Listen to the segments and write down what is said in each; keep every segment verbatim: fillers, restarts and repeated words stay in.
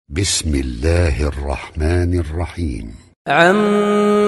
بسم الله الرحمن الرحيم. عَمَّ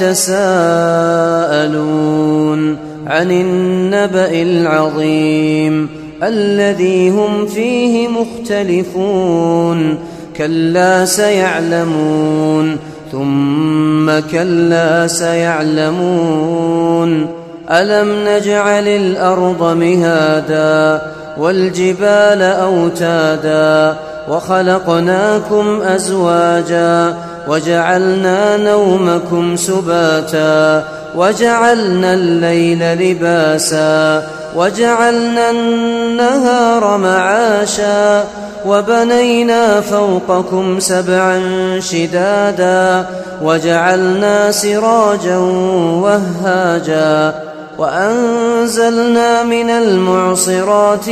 يتساءلون عن النبأ العظيم الذي هم فيه مختلفون كلا سيعلمون ثم كلا سيعلمون ألم نجعل الأرض مهادا والجبال أوتادا وخلقناكم أزواجا وجعلنا نومكم سباتا وجعلنا الليل لباسا وجعلنا النهار معاشا وبنينا فوقكم سبعا شدادا وجعلنا سراجا وهاجا وأنزلنا من المعصرات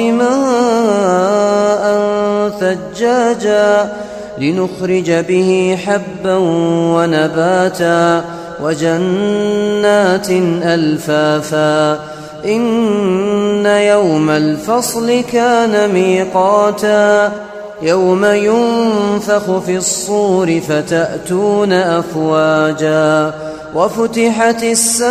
ماء ثجاجا لنخرج به حبا ونباتا وجنات ألفافا إن يوم الفصل كان ميقاتا يوم ينفخ في الصور فتأتون أفواجا وفتحت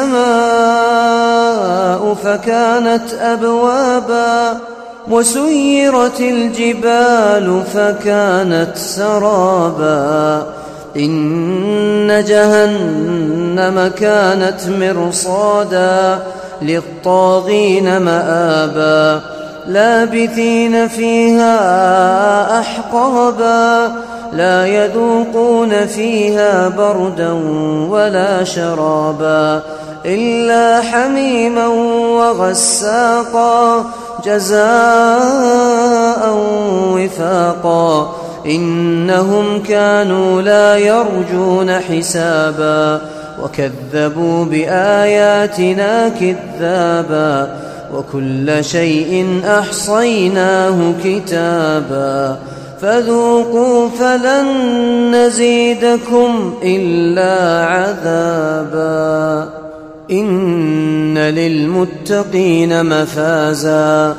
السماء فكانت أبوابا وسيرت الجبال فكانت سرابا إن جهنم كانت مرصادا للطاغين مآبا لابثين فيها أحقابا لا يذوقون فيها بردا ولا شرابا إلا حميما وغساقا جزاء وفاقا إنهم كانوا لا يرجون حسابا وكذبوا بآياتنا كذابا وكل شيء أحصيناه كتابا فذوقوا فلن نزيدكم إلا عذابا إن للمتقين مفازا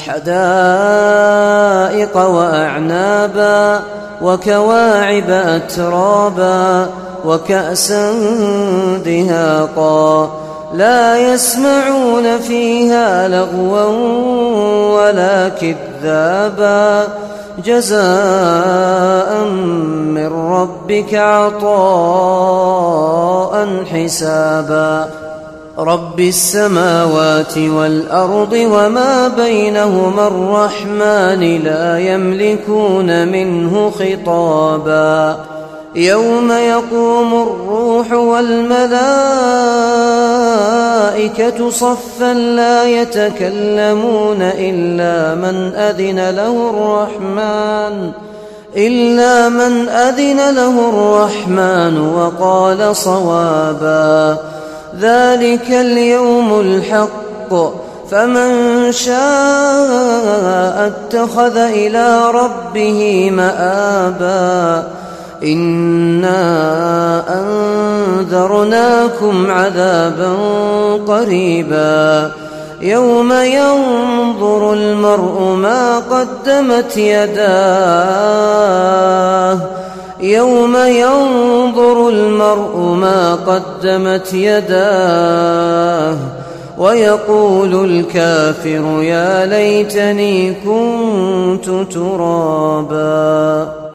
حدائق وأعنابا وكواعب أترابا وكأسا دهاقا لا يسمعون فيها لغوا ولا كذابا جزاء من ربك عطاء حسابا رب السماوات والأرض وما بينهما الرحمن لا يملكون منه خطابا يوم يقوم الروح والملائكة صفا لا يتكلمون إلا من أذن له الرحمن إلا من أذن له الرحمن وقال صوابا ذلك اليوم الحق فمن شاء اتخذ إلى ربه مآبا إنا أنذرناكم عذابا قريبا يوم ينظر المرء ما قدمت يداه يوم ينظر المرء ما قدمت يداه ويقول الكافر يا ليتني كنت ترابا.